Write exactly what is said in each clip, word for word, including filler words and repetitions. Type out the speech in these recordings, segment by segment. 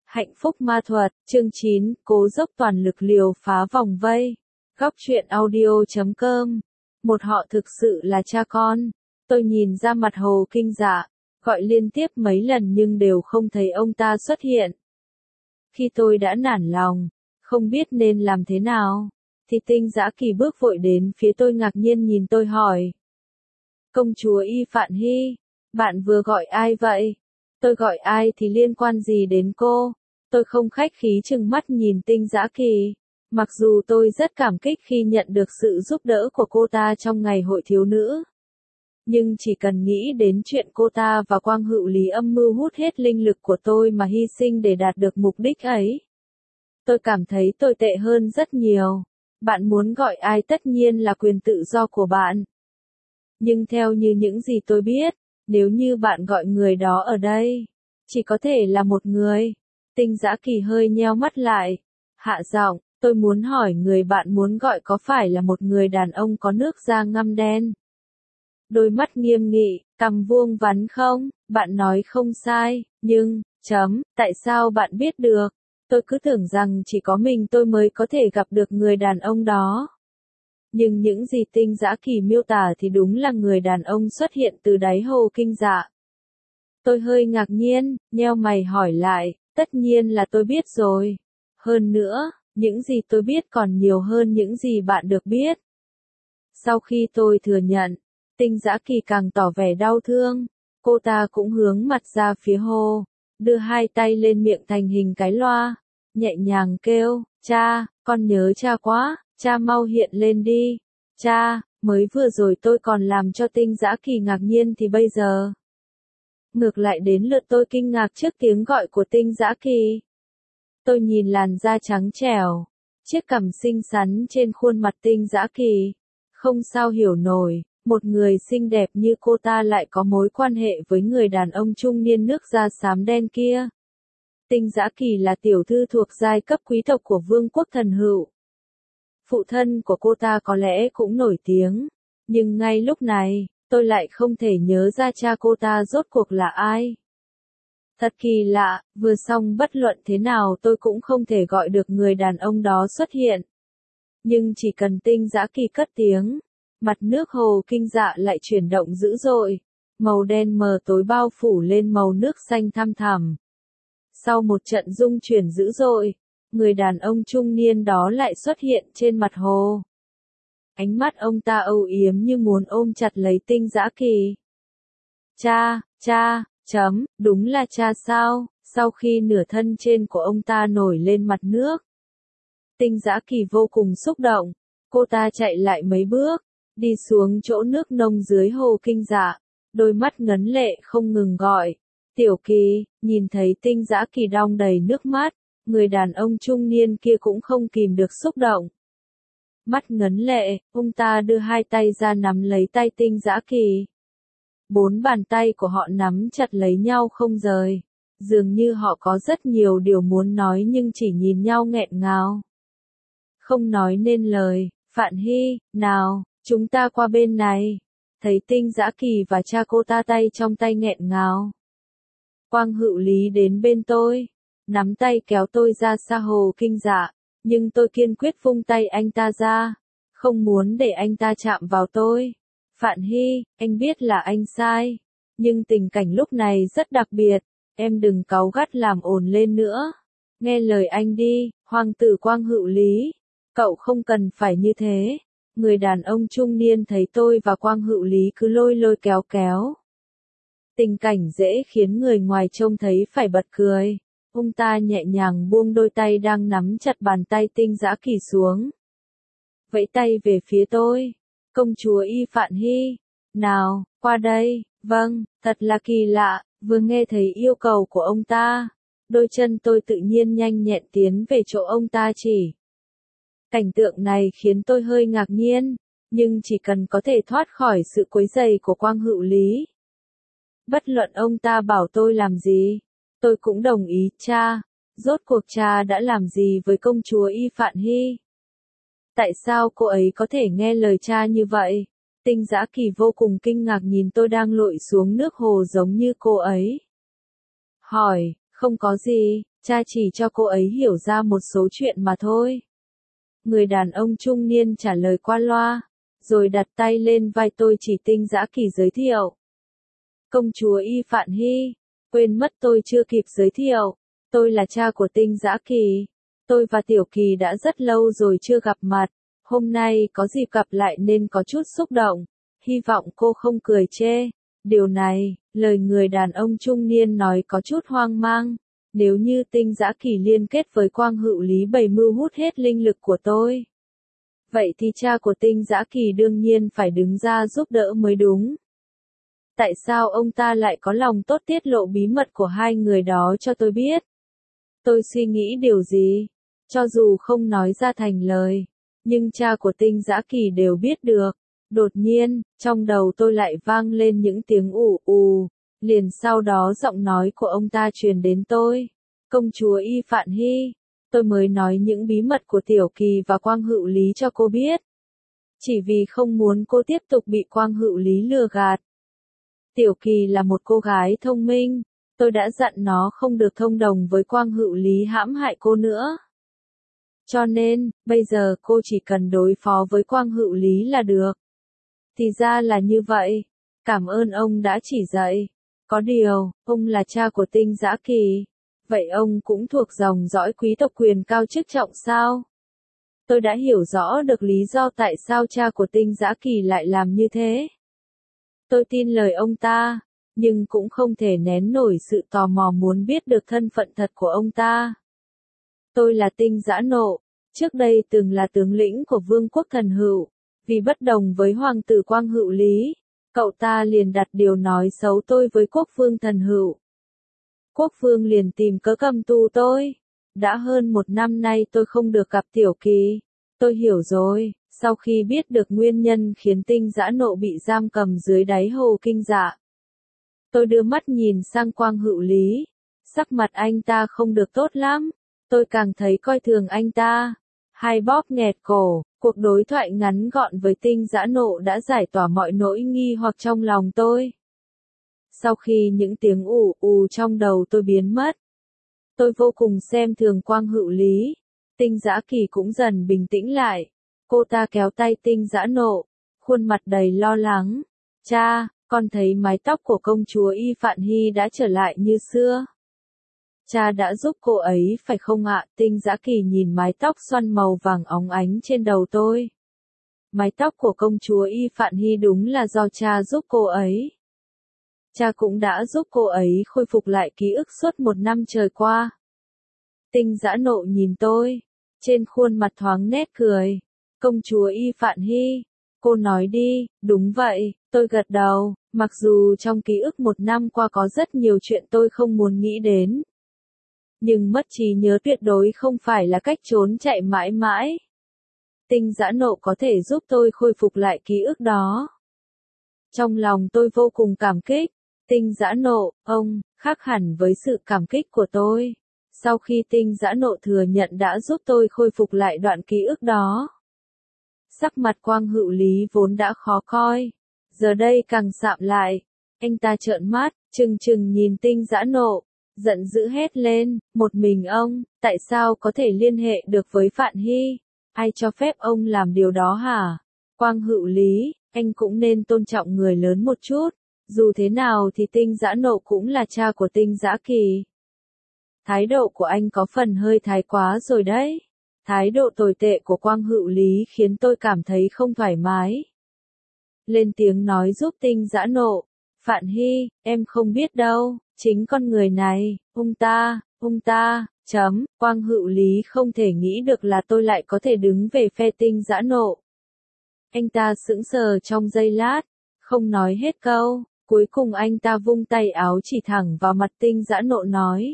Hạnh phúc ma thuật, chương chín, cố dốc toàn lực liều phá vòng vây. Góc truyện audio chấm com. Một họ thực sự là cha con. Tôi nhìn ra mặt Hồ Kinh Dạ, gọi liên tiếp mấy lần nhưng đều không thấy ông ta xuất hiện. Khi tôi đã nản lòng, không biết nên làm thế nào, thì Tinh Dã Kỳ bước vội đến phía tôi ngạc nhiên nhìn tôi hỏi. Công chúa Y Phạn Hy, bạn vừa gọi ai vậy? Tôi gọi ai thì liên quan gì đến cô? Tôi không khách khí trừng mắt nhìn Tinh Dã Kỳ. Mặc dù tôi rất cảm kích khi nhận được sự giúp đỡ của cô ta trong ngày hội thiếu nữ. Nhưng chỉ cần nghĩ đến chuyện cô ta và Quang Hữu Lý âm mưu hút hết linh lực của tôi mà hy sinh để đạt được mục đích ấy. Tôi cảm thấy tồi tệ hơn rất nhiều. Bạn muốn gọi ai tất nhiên là quyền tự do của bạn. Nhưng theo như những gì tôi biết, nếu như bạn gọi người đó ở đây, chỉ có thể là một người. Tinh Dã Kỳ hơi nheo mắt lại. Hạ giọng, tôi muốn hỏi người bạn muốn gọi có phải là một người đàn ông có nước da ngăm đen? Đôi mắt nghiêm nghị, cằm vuông vắn không? Bạn nói không sai, nhưng, chấm, tại sao bạn biết được? Tôi cứ tưởng rằng chỉ có mình tôi mới có thể gặp được người đàn ông đó. Nhưng những gì Tinh Dã Kỳ miêu tả thì đúng là người đàn ông xuất hiện từ đáy Hồ Kinh Dạ. Tôi hơi ngạc nhiên, nheo mày hỏi lại, tất nhiên là tôi biết rồi. Hơn nữa, những gì tôi biết còn nhiều hơn những gì bạn được biết. Sau khi tôi thừa nhận, Tinh Dã Kỳ càng tỏ vẻ đau thương. Cô ta cũng hướng mặt ra phía Hồ, đưa hai tay lên miệng thành hình cái loa, nhẹ nhàng kêu, cha, con nhớ cha quá, cha mau hiện lên đi. Cha, mới vừa rồi tôi còn làm cho Tinh Dã Kỳ ngạc nhiên thì bây giờ. Ngược lại đến lượt tôi kinh ngạc trước tiếng gọi của Tinh Dã Kỳ. Tôi nhìn làn da trắng trẻo, chiếc cằm xinh xắn trên khuôn mặt Tinh Dã Kỳ. Không sao hiểu nổi, một người xinh đẹp như cô ta lại có mối quan hệ với người đàn ông trung niên nước da xám đen kia. Tinh Dã Kỳ là tiểu thư thuộc giai cấp quý tộc của Vương quốc Thần Hựu. Phụ thân của cô ta có lẽ cũng nổi tiếng, nhưng ngay lúc này, tôi lại không thể nhớ ra cha cô ta rốt cuộc là ai. Thật kỳ lạ, vừa xong bất luận thế nào tôi cũng không thể gọi được người đàn ông đó xuất hiện. Nhưng chỉ cần Tinh Dã Kỳ cất tiếng, mặt nước Hồ Kinh Dạ lại chuyển động dữ dội, màu đen mờ tối bao phủ lên màu nước xanh thăm thẳm. Sau một trận rung chuyển dữ dội, người đàn ông trung niên đó lại xuất hiện trên mặt hồ. Ánh mắt ông ta âu yếm như muốn ôm chặt lấy Tinh Dã Kỳ. Cha, cha, chấm, đúng là cha sao? Sau khi nửa thân trên của ông ta nổi lên mặt nước, Tinh Dã Kỳ vô cùng xúc động. Cô ta chạy lại mấy bước, đi xuống chỗ nước nông dưới Hồ Kinh Dạ, đôi mắt ngấn lệ không ngừng gọi. Tiểu Kỳ, nhìn thấy Tinh Dã Kỳ đong đầy nước mắt, người đàn ông trung niên kia cũng không kìm được xúc động. Mắt ngấn lệ, ông ta đưa hai tay ra nắm lấy tay Tinh Dã Kỳ. Bốn bàn tay của họ nắm chặt lấy nhau không rời. Dường như họ có rất nhiều điều muốn nói nhưng chỉ nhìn nhau nghẹn ngào. Không nói nên lời. Phạn Hy, nào, chúng ta qua bên này. Thấy Tinh Dã Kỳ và cha cô ta tay trong tay nghẹn ngào. Quang Hữu Lý đến bên tôi, nắm tay kéo tôi ra xa Hồ Kinh Dạ, nhưng tôi kiên quyết vung tay anh ta ra, không muốn để anh ta chạm vào tôi. Phạn Hy, anh biết là anh sai, nhưng tình cảnh lúc này rất đặc biệt, em đừng cáu gắt làm ồn lên nữa. Nghe lời anh đi, hoàng tử Quang Hữu Lý, cậu không cần phải như thế. Người đàn ông trung niên thấy tôi và Quang Hữu Lý cứ lôi lôi kéo kéo. Tình cảnh dễ khiến người ngoài trông thấy phải bật cười. Ông ta nhẹ nhàng buông đôi tay đang nắm chặt bàn tay Tinh Dã Kỳ xuống. Vẫy tay về phía tôi. Công chúa Y Phạn Hy, nào, qua đây. Vâng, thật là kỳ lạ, vừa nghe thấy yêu cầu của ông ta. Đôi chân tôi tự nhiên nhanh nhẹn tiến về chỗ ông ta chỉ. Cảnh tượng này khiến tôi hơi ngạc nhiên, nhưng chỉ cần có thể thoát khỏi sự quấy rầy của Quang Hữu Lý. Bất luận ông ta bảo tôi làm gì, tôi cũng đồng ý. Cha, rốt cuộc cha đã làm gì với công chúa Y Phạn Hy? Tại sao cô ấy có thể nghe lời cha như vậy? Tinh Dã Kỳ vô cùng kinh ngạc nhìn tôi đang lội xuống nước hồ giống như cô ấy. Hỏi, không có gì, cha chỉ cho cô ấy hiểu ra một số chuyện mà thôi. Người đàn ông trung niên trả lời qua loa, rồi đặt tay lên vai tôi chỉ Tinh Dã Kỳ giới thiệu. Công chúa Y Phạn Hy, quên mất tôi chưa kịp giới thiệu, tôi là cha của Tinh Dã Kỳ. Tôi và Tiểu Kỳ đã rất lâu rồi chưa gặp mặt, hôm nay có dịp gặp lại nên có chút xúc động, hy vọng cô không cười chê. Điều này, lời người đàn ông trung niên nói có chút hoang mang, nếu như Tinh Dã Kỳ liên kết với Quang Hữu Lý bày mưu hút hết linh lực của tôi, vậy thì cha của Tinh Dã Kỳ đương nhiên phải đứng ra giúp đỡ mới đúng. Tại sao ông ta lại có lòng tốt tiết lộ bí mật của hai người đó cho tôi biết? Tôi suy nghĩ điều gì? Cho dù không nói ra thành lời, nhưng cha của Tinh Dã Kỳ đều biết được. Đột nhiên, trong đầu tôi lại vang lên những tiếng ù ù, liền sau đó giọng nói của ông ta truyền đến tôi. Công chúa Y Phạn Hy, tôi mới nói những bí mật của Tiểu Kỳ và Quang Hữu Lý cho cô biết. Chỉ vì không muốn cô tiếp tục bị Quang Hữu Lý lừa gạt. Tiểu Kỳ là một cô gái thông minh, tôi đã dặn nó không được thông đồng với Quang Hữu Lý hãm hại cô nữa. Cho nên, bây giờ cô chỉ cần đối phó với Quang Hữu Lý là được. Thì ra là như vậy, cảm ơn ông đã chỉ dạy. Có điều, ông là cha của Tinh Dã Kỳ, vậy ông cũng thuộc dòng dõi quý tộc quyền cao chức trọng sao? Tôi đã hiểu rõ được lý do tại sao cha của Tinh Dã Kỳ lại làm như thế. Tôi tin lời ông ta, nhưng cũng không thể nén nổi sự tò mò muốn biết được thân phận thật của ông ta. Tôi là Tinh Dã Nộ, trước đây từng là tướng lĩnh của Vương quốc Thần Hựu, vì bất đồng với Hoàng tử Quang Hữu Lý, cậu ta liền đặt điều nói xấu tôi với Quốc vương Thần Hựu. Quốc vương liền tìm cớ cầm tù tôi. Đã hơn một năm nay tôi không được gặp Tiểu Kỳ. Tôi hiểu rồi, sau khi biết được nguyên nhân khiến Tinh Dã Nộ bị giam cầm dưới đáy hồ Kinh Dạ. Tôi đưa mắt nhìn sang Quang Hữu Lý. Sắc mặt anh ta không được tốt lắm. Tôi càng thấy coi thường anh ta. Hai bóp nghẹt cổ, cuộc đối thoại ngắn gọn với Tinh Dã Nộ đã giải tỏa mọi nỗi nghi hoặc trong lòng tôi. Sau khi những tiếng ù ù trong đầu tôi biến mất, tôi vô cùng xem thường Quang Hữu Lý. Tinh Dã Kỳ cũng dần bình tĩnh lại. Cô ta kéo tay Tinh Dã Nộ, khuôn mặt đầy lo lắng. Cha, con thấy mái tóc của công chúa Y Phạn Hy đã trở lại như xưa. Cha đã giúp cô ấy phải không ạ? Tinh Dã Kỳ nhìn mái tóc xoăn màu vàng óng ánh trên đầu tôi. Mái tóc của công chúa Y Phạn Hy đúng là do cha giúp cô ấy. Cha cũng đã giúp cô ấy khôi phục lại ký ức suốt một năm trời qua. Tinh Dã Nộ nhìn tôi, trên khuôn mặt thoáng nét cười. Công chúa Y Phạn Hy, cô nói đi. Đúng vậy, tôi gật đầu, mặc dù trong ký ức một năm qua có rất nhiều chuyện tôi không muốn nghĩ đến. Nhưng mất trí nhớ tuyệt đối không phải là cách trốn chạy mãi mãi. Tinh Dã Nộ có thể giúp tôi khôi phục lại ký ức đó. Trong lòng tôi vô cùng cảm kích. Tinh Dã Nộ, ông, khác hẳn với sự cảm kích của tôi. Sau khi Tinh Dã Nộ thừa nhận đã giúp tôi khôi phục lại đoạn ký ức đó. Sắc mặt Quang Hữu Lý vốn đã khó coi, giờ đây càng sạm lại. Anh ta trợn mắt, trừng trừng nhìn Tinh Dã Nộ, giận dữ hét lên, một mình ông, tại sao có thể liên hệ được với Phạn Hy? Ai cho phép ông làm điều đó hả? Quang Hữu Lý, anh cũng nên tôn trọng người lớn một chút. Dù thế nào thì Tinh Dã Nộ cũng là cha của Tinh Dã Kỳ. Thái độ của anh có phần hơi thái quá rồi đấy. Thái độ tồi tệ của Quang Hữu Lý khiến tôi cảm thấy không thoải mái. Lên tiếng nói giúp Tinh Dã Nộ. Phạn Hy, em không biết đâu, chính con người này, ông ta, ông ta, chấm, Quang Hữu Lý không thể nghĩ được là tôi lại có thể đứng về phe Tinh Dã Nộ. Anh ta sững sờ trong giây lát, không nói hết câu, cuối cùng anh ta vung tay áo chỉ thẳng vào mặt Tinh Dã Nộ nói.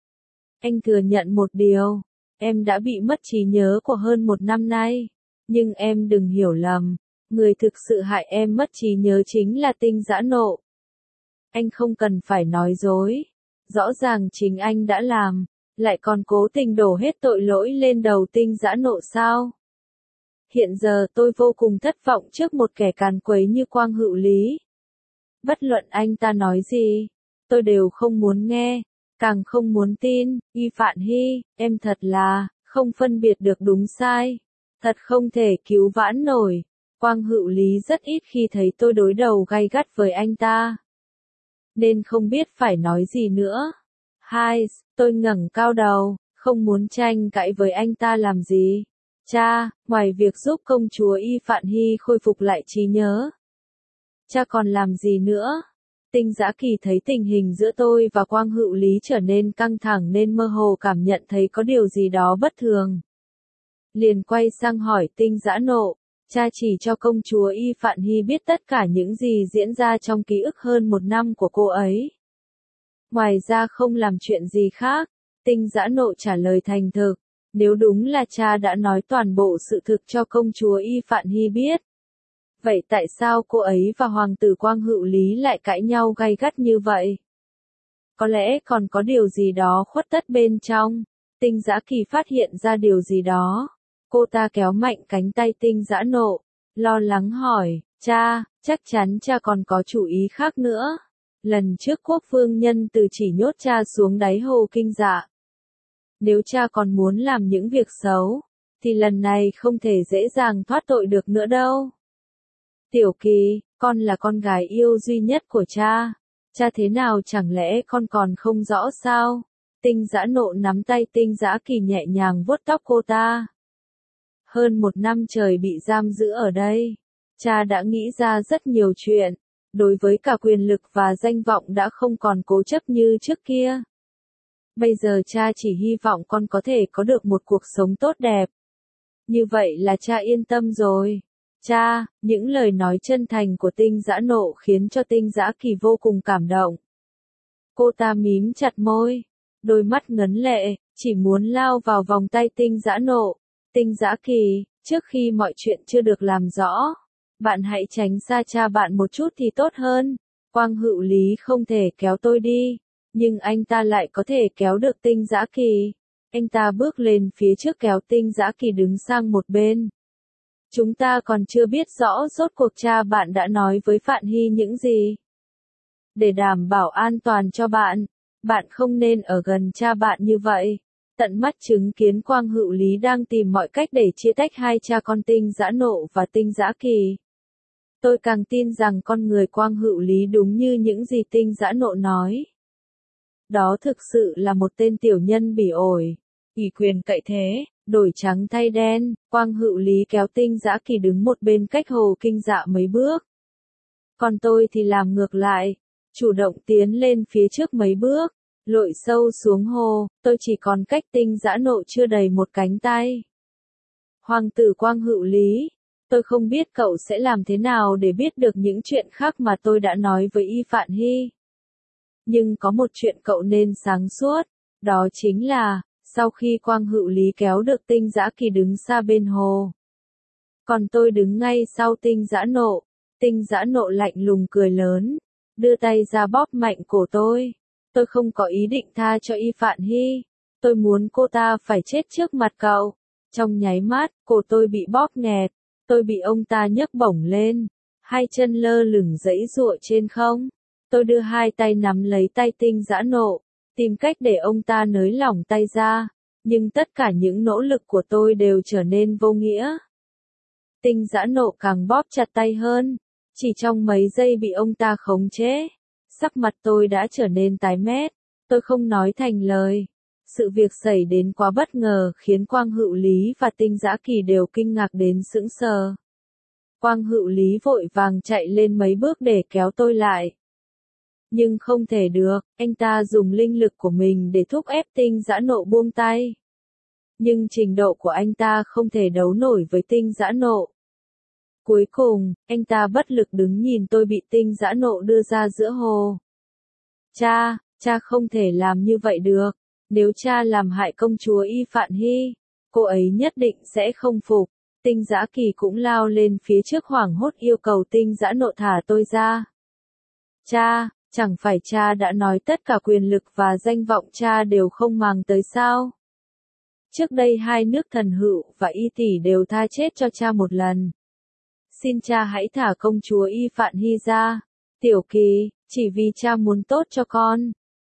Anh thừa nhận một điều, em đã bị mất trí nhớ của hơn một năm nay, nhưng em đừng hiểu lầm, người thực sự hại em mất trí nhớ chính là Tinh Dã Nộ. Anh không cần phải nói dối, rõ ràng chính anh đã làm, lại còn cố tình đổ hết tội lỗi lên đầu Tinh Dã Nộ sao? Hiện giờ tôi vô cùng thất vọng trước một kẻ càn quấy như Quang Hữu Lý. Bất luận anh ta nói gì, tôi đều không muốn nghe. càng không muốn tin, Y Phạn Hy, em thật là, không phân biệt được đúng sai. Thật không thể cứu vãn nổi. Quang Hữu Lý rất ít khi thấy tôi đối đầu gay gắt với anh ta. Nên không biết phải nói gì nữa. Hai, tôi ngẩng cao đầu, không muốn tranh cãi với anh ta làm gì. Cha, ngoài việc giúp công chúa Y Phạn Hy khôi phục lại trí nhớ, cha còn làm gì nữa? Tinh Dã Kỳ thấy tình hình giữa tôi và Quang Hữu Lý trở nên căng thẳng nên mơ hồ cảm nhận thấy có điều gì đó bất thường. Liền quay sang hỏi Tinh Dã Nộ, cha chỉ cho công chúa Y Phạn Hy biết tất cả những gì diễn ra trong ký ức hơn một năm của cô ấy. Ngoài ra không làm chuyện gì khác. Tinh Dã Nộ trả lời thành thực, nếu đúng là cha đã nói toàn bộ sự thực cho công chúa Y Phạn Hy biết. Vậy tại sao cô ấy và hoàng tử Quang Hữu Lý lại cãi nhau gay gắt như vậy? Có lẽ còn có điều gì đó khuất tất bên trong. Tinh Dã Kỳ phát hiện ra điều gì đó. Cô ta kéo mạnh cánh tay Tinh Dã Nộ, lo lắng hỏi, cha, chắc chắn cha còn có chủ ý khác nữa. Lần trước Quốc Vương Nhân Từ chỉ nhốt cha xuống đáy hồ Kinh Dạ. Nếu cha còn muốn làm những việc xấu, thì lần này không thể dễ dàng thoát tội được nữa đâu. Tiểu Kỳ, con là con gái yêu duy nhất của cha. Cha thế nào chẳng lẽ con còn không rõ sao? Tinh Dã Nộ nắm tay Tinh Dã Kỳ nhẹ nhàng vuốt tóc cô ta. Hơn một năm trời bị giam giữ ở đây, cha đã nghĩ ra rất nhiều chuyện. Đối với cả quyền lực và danh vọng đã không còn cố chấp như trước kia. Bây giờ cha chỉ hy vọng con có thể có được một cuộc sống tốt đẹp. Như vậy là cha yên tâm rồi. Cha, những lời nói chân thành của Tinh Dã Nộ khiến cho Tinh Dã Kỳ vô cùng cảm động. Cô ta mím chặt môi, đôi mắt ngấn lệ, chỉ muốn lao vào vòng tay Tinh Dã Nộ. Tinh Dã Kỳ, trước khi mọi chuyện chưa được làm rõ, bạn hãy tránh xa cha bạn một chút thì tốt hơn. Quang Hữu Lý không thể kéo tôi đi, nhưng anh ta lại có thể kéo được Tinh Dã Kỳ. Anh ta bước lên phía trước kéo Tinh Dã Kỳ đứng sang một bên. Chúng ta còn chưa biết rõ rốt cuộc cha bạn đã nói với Phạn Hy những gì. Để đảm bảo an toàn cho bạn, bạn không nên ở gần cha bạn như vậy. Tận mắt chứng kiến Quang Hữu Lý đang tìm mọi cách để chia tách hai cha con Tinh Dã Nộ và Tinh Dã Kỳ. Tôi càng tin rằng con người Quang Hữu Lý đúng như những gì Tinh Dã Nộ nói. Đó thực sự là một tên tiểu nhân bỉ ổi, ủy quyền cậy thế, đổi trắng thay đen. Quang Hữu Lý kéo Tinh Dã Kỳ đứng một bên cách hồ Kinh Dạ mấy bước. Còn tôi thì làm ngược lại, chủ động tiến lên phía trước mấy bước, lội sâu xuống hồ. Tôi chỉ còn cách Tinh Dã Nộ chưa đầy một cánh tay. Hoàng tử Quang Hữu Lý, tôi không biết cậu sẽ làm thế nào để biết được những chuyện khác mà tôi đã nói với Y Phạn Hy. Nhưng có một chuyện cậu nên sáng suốt, đó chính là, sau khi Quang Hữu Lý kéo được Tinh Dã Kỳ đứng xa bên hồ, còn tôi đứng ngay sau Tinh Dã Nộ. Tinh Dã Nộ lạnh lùng cười lớn, đưa tay ra bóp mạnh cổ tôi. Tôi không có ý định tha cho Y Phạn Hy, tôi muốn cô ta phải chết trước mặt cậu. Trong nháy mắt, cổ tôi bị bóp nghẹt, tôi bị ông ta nhấc bổng lên, hai chân lơ lửng giãy giụa trên không. Tôi đưa hai tay nắm lấy tay Tinh Dã Nộ, tìm cách để ông ta nới lỏng tay ra, nhưng tất cả những nỗ lực của tôi đều trở nên vô nghĩa. Tinh Dã Nộ càng bóp chặt tay hơn, chỉ trong mấy giây bị ông ta khống chế. Sắc mặt tôi đã trở nên tái mét, tôi không nói thành lời. Sự việc xảy đến quá bất ngờ khiến Quang Hữu Lý và Tinh Dã Kỳ đều kinh ngạc đến sững sờ. Quang Hữu Lý vội vàng chạy lên mấy bước để kéo tôi lại. Nhưng không thể được, anh ta dùng linh lực của mình để thúc ép Tinh Dã Nộ buông tay. Nhưng trình độ của anh ta không thể đấu nổi với Tinh Dã Nộ. Cuối cùng, anh ta bất lực đứng nhìn tôi bị Tinh Dã Nộ đưa ra giữa hồ. Cha, cha không thể làm như vậy được. Nếu cha làm hại công chúa Y Phạn Hy, cô ấy nhất định sẽ không phục. Tinh Dã Kỳ cũng lao lên phía trước hoảng hốt yêu cầu Tinh Dã Nộ thả tôi ra. Cha, chẳng phải cha đã nói tất cả quyền lực và danh vọng cha đều không màng tới sao? Trước đây hai nước Thần Hựu và Y Tỷ đều tha chết cho cha một lần. Xin cha hãy thả công chúa Y Phạn Hy ra. Tiểu Kỳ, chỉ vì cha muốn tốt cho con,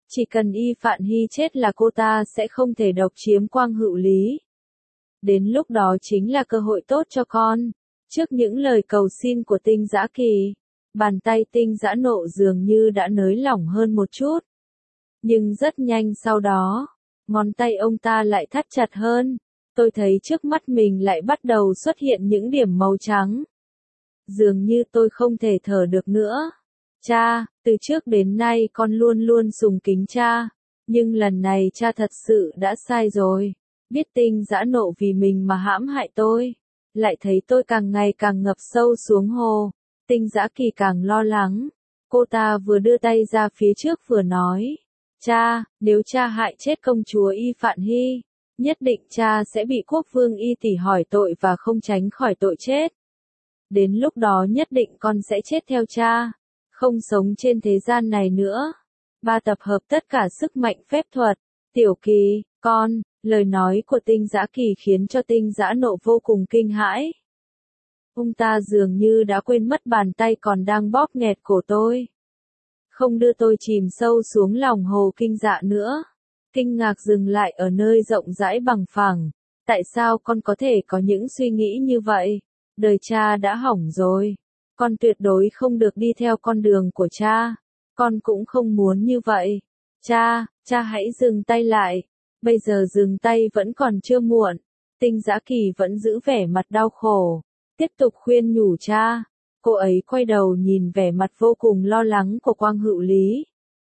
Chỉ cần Y Phạn Hy chết là cô ta sẽ không thể độc chiếm Quang Hữu Lý. Đến lúc đó chính là cơ hội tốt cho con. Trước những lời cầu xin của Tinh Dã Kỳ, bàn tay Tinh Dã Nộ dường như đã nới lỏng hơn một chút. Nhưng rất nhanh sau đó, ngón tay ông ta lại thắt chặt hơn. Tôi thấy trước mắt mình lại bắt đầu xuất hiện những điểm màu trắng. Dường như tôi không thể thở được nữa. Cha, từ trước đến nay con luôn luôn sùng kính cha. Nhưng lần này cha thật sự đã sai rồi. Biết Tinh Dã Nộ vì mình mà hãm hại tôi. Lại thấy tôi càng ngày càng ngập sâu xuống hồ. Tinh Dã Kỳ càng lo lắng. Cô ta vừa đưa tay ra phía trước vừa nói. Cha, nếu cha hại chết công chúa Y Phạn Hy, nhất định cha sẽ bị quốc vương Y Tỷ hỏi tội và không tránh khỏi tội chết. Đến lúc đó nhất định con sẽ chết theo cha, không sống trên thế gian này nữa. Ba tập hợp tất cả sức mạnh phép thuật. Tiểu Kỳ, con, lời nói của Tinh Dã Kỳ khiến cho Tinh Dã Nộ vô cùng kinh hãi. Ông ta dường như đã quên mất bàn tay còn đang bóp nghẹt cổ tôi. Không đưa tôi chìm sâu xuống lòng hồ Kinh Dạ nữa. Kinh ngạc dừng lại ở nơi rộng rãi bằng phẳng. Tại sao con có thể có những suy nghĩ như vậy? Đời cha đã hỏng rồi. Con tuyệt đối không được đi theo con đường của cha. Con cũng không muốn như vậy. Cha, cha hãy dừng tay lại. Bây giờ dừng tay vẫn còn chưa muộn. Tinh Dã Kỳ vẫn giữ vẻ mặt đau khổ. Tiếp tục khuyên nhủ cha. Cô ấy quay đầu nhìn vẻ mặt vô cùng lo lắng của Quang Hữu Lý.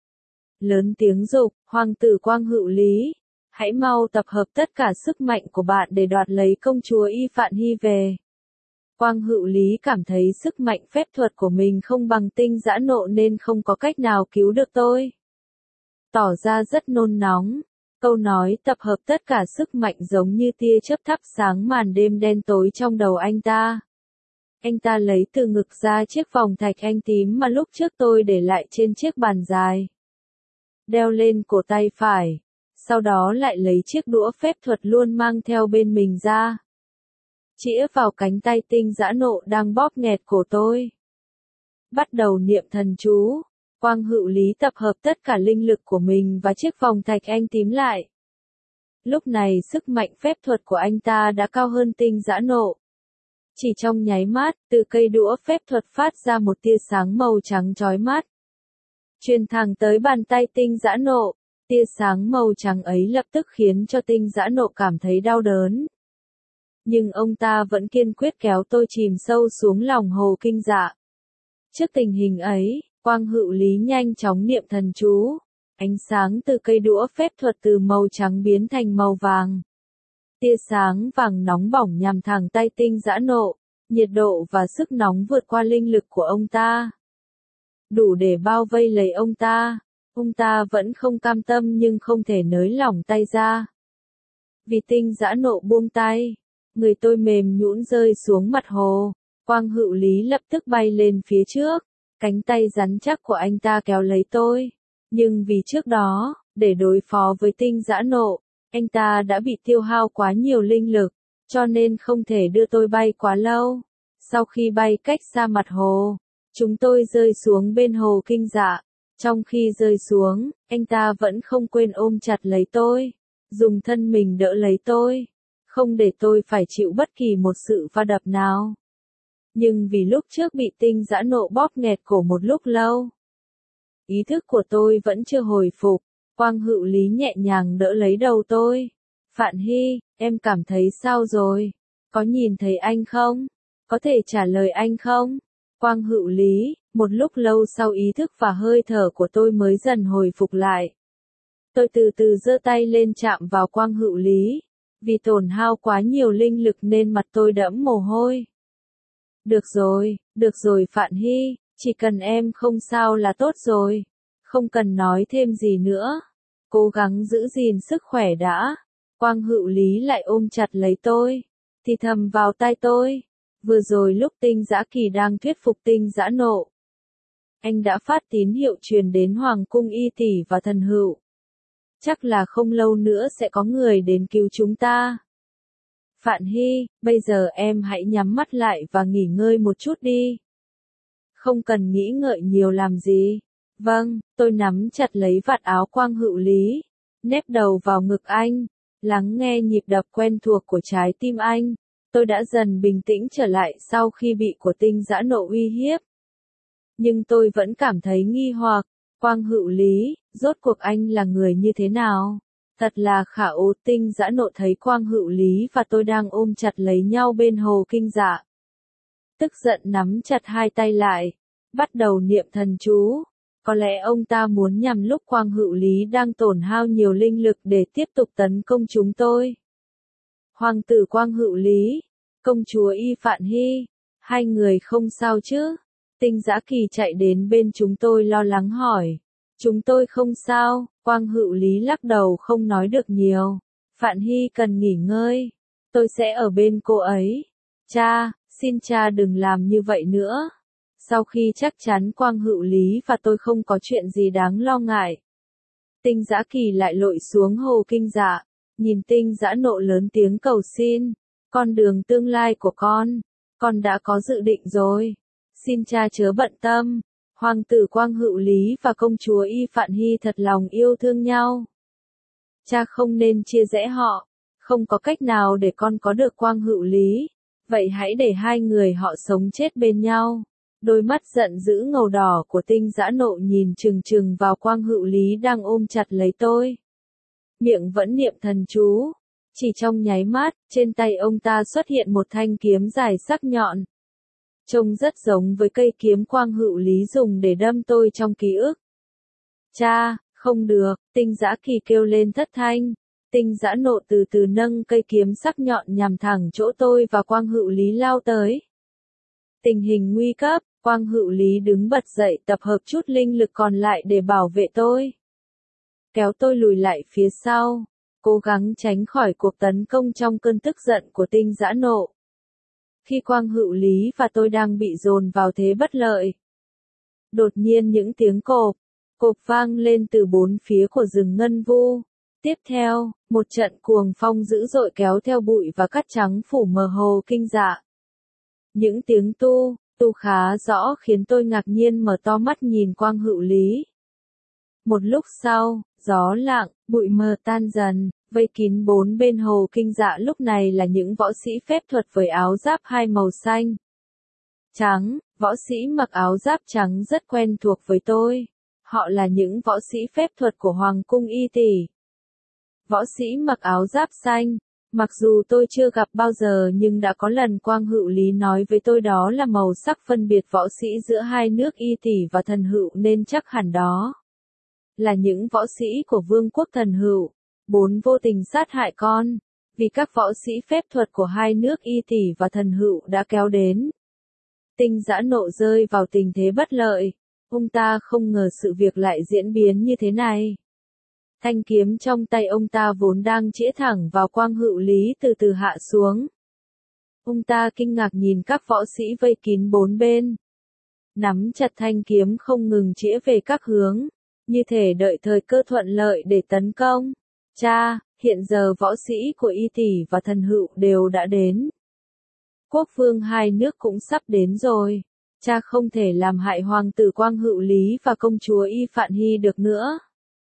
Lớn tiếng dục, hoàng tử Quang Hữu Lý. Hãy mau tập hợp tất cả sức mạnh của bạn để đoạt lấy công chúa Y Phạn Hy về. Quang Hữu Lý cảm thấy sức mạnh phép thuật của mình không bằng Tinh Dã Nộ nên không có cách nào cứu được tôi. Tỏ ra rất nôn nóng. Câu nói tập hợp tất cả sức mạnh giống như tia chớp thắp sáng màn đêm đen tối trong đầu anh ta. Anh ta lấy từ ngực ra chiếc vòng thạch anh tím mà lúc trước tôi để lại trên chiếc bàn dài. Đeo lên cổ tay phải. Sau đó lại lấy chiếc đũa phép thuật luôn mang theo bên mình ra. Chĩa vào cánh tay Tinh Dã Nộ đang bóp nghẹt cổ tôi. Bắt đầu niệm thần chú. Quang Hữu Lý tập hợp tất cả linh lực của mình và chiếc vòng thạch anh tím lại. Lúc này sức mạnh phép thuật của anh ta đã cao hơn Tinh Dã Nộ. Chỉ trong nháy mắt, từ cây đũa phép thuật phát ra một tia sáng màu trắng chói mắt. Truyền thẳng tới bàn tay Tinh Dã Nộ. Tia sáng màu trắng ấy lập tức khiến cho Tinh Dã Nộ cảm thấy đau đớn. Nhưng ông ta vẫn kiên quyết kéo tôi chìm sâu xuống lòng hồ Kinh Dạ. Trước tình hình ấy, Quang Hữu Lý nhanh chóng niệm thần chú. Ánh sáng từ cây đũa phép thuật từ màu trắng biến thành màu vàng. Tia sáng vàng nóng bỏng nhằm thẳng tay Tinh Dã Nộ. Nhiệt độ và sức nóng vượt qua linh lực của ông ta. Đủ để bao vây lấy ông ta. Ông ta vẫn không cam tâm nhưng không thể nới lỏng tay ra. Vì Tinh Dã Nộ buông tay, người tôi mềm nhũn rơi xuống mặt hồ. Quang Hữu Lý lập tức bay lên phía trước. Cánh tay rắn chắc của anh ta kéo lấy tôi. Nhưng vì trước đó, để đối phó với Tinh Dã Nộ, anh ta đã bị tiêu hao quá nhiều linh lực, cho nên không thể đưa tôi bay quá lâu. Sau khi bay cách xa mặt hồ, chúng tôi rơi xuống bên hồ Kinh Dạ. Trong khi rơi xuống, anh ta vẫn không quên ôm chặt lấy tôi, dùng thân mình đỡ lấy tôi, không để tôi phải chịu bất kỳ một sự va đập nào. Nhưng vì lúc trước bị Tinh Dã Nộ bóp nghẹt cổ một lúc lâu, ý thức của tôi vẫn chưa hồi phục. Quang Hữu Lý nhẹ nhàng đỡ lấy đầu tôi. Phạn Hy, em cảm thấy sao rồi? Có nhìn thấy anh không? Có thể trả lời anh không? Quang Hữu Lý, một lúc lâu sau ý thức và hơi thở của tôi mới dần hồi phục lại. Tôi từ từ giơ tay lên chạm vào Quang Hữu Lý. Vì tổn hao quá nhiều linh lực nên mặt tôi đẫm mồ hôi. Được rồi, được rồi Phạn Hy, chỉ cần em không sao là tốt rồi. Không cần nói thêm gì nữa. Cố gắng giữ gìn sức khỏe đã. Quang Hữu Lý lại ôm chặt lấy tôi. Thì thầm vào tai tôi. Vừa rồi lúc Tinh Dã Kỳ đang thuyết phục Tinh Dã Nộ, anh đã phát tín hiệu truyền đến Hoàng cung Y Tỷ và Thần Hữu. Chắc là không lâu nữa sẽ có người đến cứu chúng ta. Phạn Hy, bây giờ em hãy nhắm mắt lại và nghỉ ngơi một chút đi. Không cần nghĩ ngợi nhiều làm gì. Vâng, tôi nắm chặt lấy vạt áo Quang Hữu Lý, nép đầu vào ngực anh, lắng nghe nhịp đập quen thuộc của trái tim anh. Tôi đã dần bình tĩnh trở lại sau khi bị của tinh dã nộ uy hiếp. Nhưng tôi vẫn cảm thấy nghi hoặc, Quang Hữu Lý, rốt cuộc anh là người như thế nào? Thật là khả ố. Tinh dã nộ thấy Quang Hữu Lý và tôi đang ôm chặt lấy nhau bên hồ kinh dạ. Tức giận nắm chặt hai tay lại, bắt đầu niệm thần chú. Có lẽ ông ta muốn nhằm lúc Quang Hữu Lý đang tổn hao nhiều linh lực để tiếp tục tấn công chúng tôi. Hoàng tử Quang Hữu Lý, công chúa Y Phạn Hy, hai người không sao chứ? Tinh Dã Kỳ chạy đến bên chúng tôi lo lắng hỏi. Chúng tôi không sao, Quang Hữu Lý lắc đầu không nói được nhiều. Phạn Hy cần nghỉ ngơi. Tôi sẽ ở bên cô ấy. Cha, xin cha đừng làm như vậy nữa. Sau khi chắc chắn Quang Hữu Lý và tôi không có chuyện gì đáng lo ngại, Tinh Dã Kỳ lại lội xuống hồ kinh dạ, nhìn Tinh Dã Nộ lớn tiếng cầu xin. Con đường tương lai của con, con đã có dự định rồi. Xin cha chớ bận tâm. Hoàng tử Quang Hữu Lý và công chúa Y Phạn Hy thật lòng yêu thương nhau. Cha không nên chia rẽ họ. Không có cách nào để con có được Quang Hữu Lý. Vậy hãy để hai người họ sống chết bên nhau. Đôi mắt giận dữ ngầu đỏ của Tinh Dã Nộ nhìn chừng chừng vào Quang Hữu Lý đang ôm chặt lấy tôi. Miệng vẫn niệm thần chú. Chỉ trong nháy mắt, trên tay ông ta xuất hiện một thanh kiếm dài sắc nhọn. Trông rất giống với cây kiếm Quang Hữu Lý dùng để đâm tôi trong ký ức. Cha, không được, Tinh Dã Kỳ kêu lên thất thanh. Tinh Dã Nộ từ từ nâng cây kiếm sắc nhọn nhằm thẳng chỗ tôi và Quang Hữu Lý lao tới. Tình hình nguy cấp, Quang Hữu Lý đứng bật dậy tập hợp chút linh lực còn lại để bảo vệ tôi. Kéo tôi lùi lại phía sau, cố gắng tránh khỏi cuộc tấn công trong cơn tức giận của Tinh Dã Nộ. Khi Quang Hữu Lý và tôi đang bị dồn vào thế bất lợi, đột nhiên những tiếng cộp, cộp vang lên từ bốn phía của rừng ngân vu. Tiếp theo, một trận cuồng phong dữ dội kéo theo bụi và cát trắng phủ mờ hồ kinh dạ. Những tiếng tu, tu khá rõ khiến tôi ngạc nhiên mở to mắt nhìn Quang Hữu Lý. Một lúc sau, gió lặng, bụi mờ tan dần, vây kín bốn bên hồ kinh dạ lúc này là những võ sĩ phép thuật với áo giáp hai màu xanh, trắng. Võ sĩ mặc áo giáp trắng rất quen thuộc với tôi. Họ là những võ sĩ phép thuật của Hoàng cung Y Tỷ. Võ sĩ mặc áo giáp xanh, mặc dù tôi chưa gặp bao giờ nhưng đã có lần Quang Hữu Lý nói với tôi đó là màu sắc phân biệt võ sĩ giữa hai nước Y Tỷ và Thần Hựu nên chắc hẳn đó là những võ sĩ của Vương quốc Thần Hựu. Bốn vô tình sát hại con, vì các võ sĩ phép thuật của hai nước Y Tỷ và Thần Hựu đã kéo đến. Tinh Dã Nộ rơi vào tình thế bất lợi. Ông ta không ngờ sự việc lại diễn biến như thế này. Thanh kiếm trong tay ông ta vốn đang chĩa thẳng vào Quang Hữu Lý từ từ hạ xuống. Ông ta kinh ngạc nhìn các võ sĩ vây kín bốn bên, nắm chặt thanh kiếm không ngừng chĩa về các hướng, như thể đợi thời cơ thuận lợi để tấn công. Cha, hiện giờ võ sĩ của Y Tỷ và Thần Hựu đều đã đến. Quốc vương hai nước cũng sắp đến rồi. Cha không thể làm hại hoàng tử Quang Hữu Lý và công chúa Y Phạn Hy được nữa.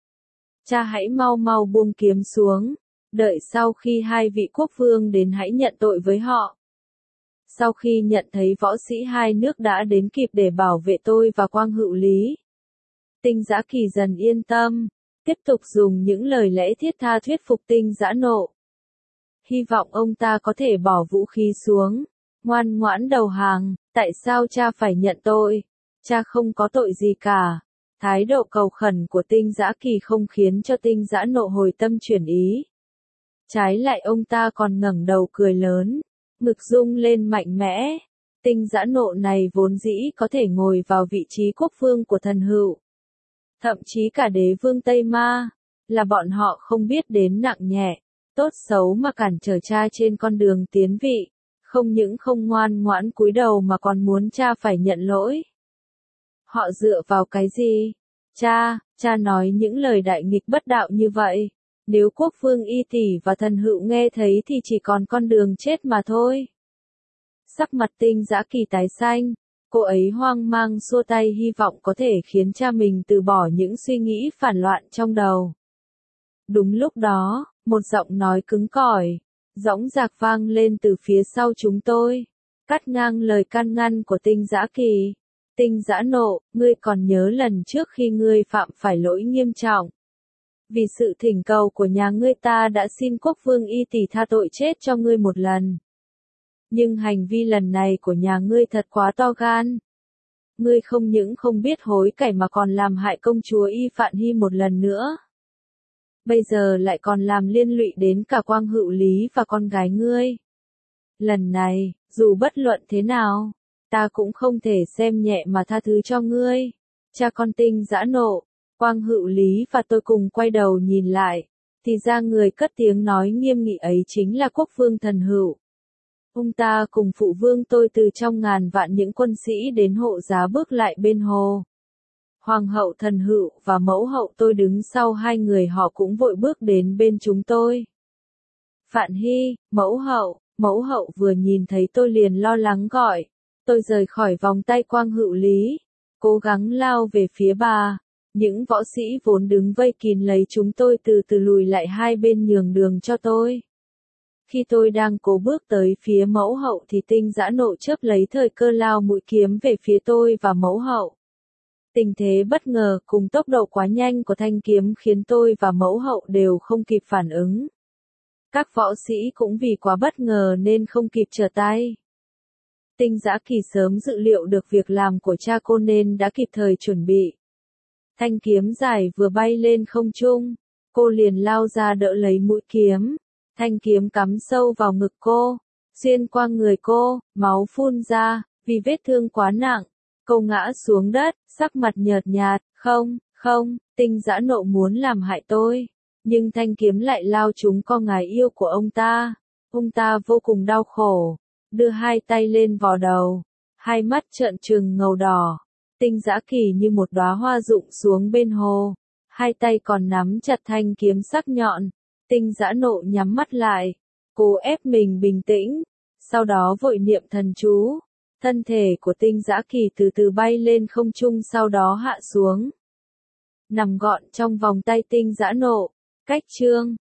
Cha hãy mau mau buông kiếm xuống. Đợi sau khi hai vị quốc vương đến hãy nhận tội với họ. Sau khi nhận thấy võ sĩ hai nước đã đến kịp để bảo vệ tôi và Quang Hữu Lý, Tinh Dã Kỳ dần yên tâm, tiếp tục dùng những lời lẽ thiết tha thuyết phục Tinh Dã Nộ. Hy vọng ông ta có thể bỏ vũ khí xuống, ngoan ngoãn đầu hàng. Tại sao cha phải nhận tội? Cha không có tội gì cả. Thái độ cầu khẩn của Tinh Dã Kỳ không khiến cho Tinh Dã Nộ hồi tâm chuyển ý. Trái lại ông ta còn ngẩng đầu cười lớn, ngực rung lên mạnh mẽ. Tinh Dã Nộ này vốn dĩ có thể ngồi vào vị trí quốc vương của Thần Hựu, thậm chí cả đế vương Tây Ma, là bọn họ không biết đến nặng nhẹ, tốt xấu mà cản trở cha trên con đường tiến vị. Không những không ngoan ngoãn cúi đầu mà còn muốn cha phải nhận lỗi. Họ dựa vào cái gì? Cha, cha nói những lời đại nghịch bất đạo như vậy. Nếu quốc vương Y Tỷ và Thần Hựu nghe thấy thì chỉ còn con đường chết mà thôi. Sắc mặt Tinh Dã Kỳ tái xanh, Cô ấy hoang mang xua tay hy vọng có thể khiến cha mình từ bỏ những suy nghĩ phản loạn trong đầu. Đúng lúc đó, một giọng nói cứng cỏi, dõng dạc vang lên từ phía sau chúng tôi, cắt ngang lời can ngăn của Tinh Dã Kỳ. Tinh Dã nộ, ngươi còn nhớ lần trước khi ngươi phạm phải lỗi nghiêm trọng. Vì sự thỉnh cầu của nhà ngươi ta đã xin quốc vương Y Tỷ tha tội chết cho ngươi một lần. Nhưng hành vi lần này của nhà ngươi thật quá to gan. Ngươi không những không biết hối cải mà còn làm hại công chúa Y Phạn Hy một lần nữa. Bây giờ lại còn làm liên lụy đến cả Quang Hữu Lý và con gái ngươi. Lần này, dù bất luận thế nào, ta cũng không thể xem nhẹ mà tha thứ cho ngươi. Cha con Tinh Dã nộ, Quang Hữu Lý và tôi cùng quay đầu nhìn lại, thì ra người cất tiếng nói nghiêm nghị ấy chính là quốc vương Thần Hữu. Ông ta cùng phụ vương tôi từ trong ngàn vạn những quân sĩ đến hộ giá bước lại bên hồ. Hoàng hậu Thần Hữu và mẫu hậu tôi đứng sau hai người họ cũng vội bước đến bên chúng tôi. Phạn Hy, mẫu hậu, mẫu hậu vừa nhìn thấy tôi liền lo lắng gọi. Tôi rời khỏi vòng tay Quang Hữu Lý, cố gắng lao về phía bà. Những võ sĩ vốn đứng vây kín lấy chúng tôi từ từ lùi lại hai bên nhường đường cho tôi. Khi tôi đang cố bước tới phía mẫu hậu thì Tinh Dã nộ chớp lấy thời cơ lao mũi kiếm về phía tôi và mẫu hậu. Tình thế bất ngờ cùng tốc độ quá nhanh của thanh kiếm khiến tôi và mẫu hậu đều không kịp phản ứng. Các võ sĩ cũng vì quá bất ngờ nên không kịp trở tay. Tinh Dã Kỳ sớm dự liệu được việc làm của cha cô nên đã kịp thời chuẩn bị. Thanh kiếm dài vừa bay lên không trung, cô liền lao ra đỡ lấy mũi kiếm. Thanh kiếm cắm sâu vào ngực cô, xuyên qua người cô, máu phun ra, vì vết thương quá nặng. Cô ngã xuống đất, sắc mặt nhợt nhạt, không, không, Tinh Dã nộ muốn làm hại tôi. Nhưng thanh kiếm lại lao trúng con gái yêu của ông ta. Ông ta vô cùng đau khổ, đưa hai tay lên vò đầu, hai mắt trợn trừng ngầu đỏ. Tinh Dã Kỳ như một đóa hoa rụng xuống bên hồ, hai tay còn nắm chặt thanh kiếm sắc nhọn. Tinh Dã nộ nhắm mắt lại, cố ép mình bình tĩnh, sau đó vội niệm thần chú. Thân thể của Tinh Dã Kỳ từ từ bay lên không trung sau đó hạ xuống. Nằm gọn trong vòng tay Tinh Dã nộ. Cách chương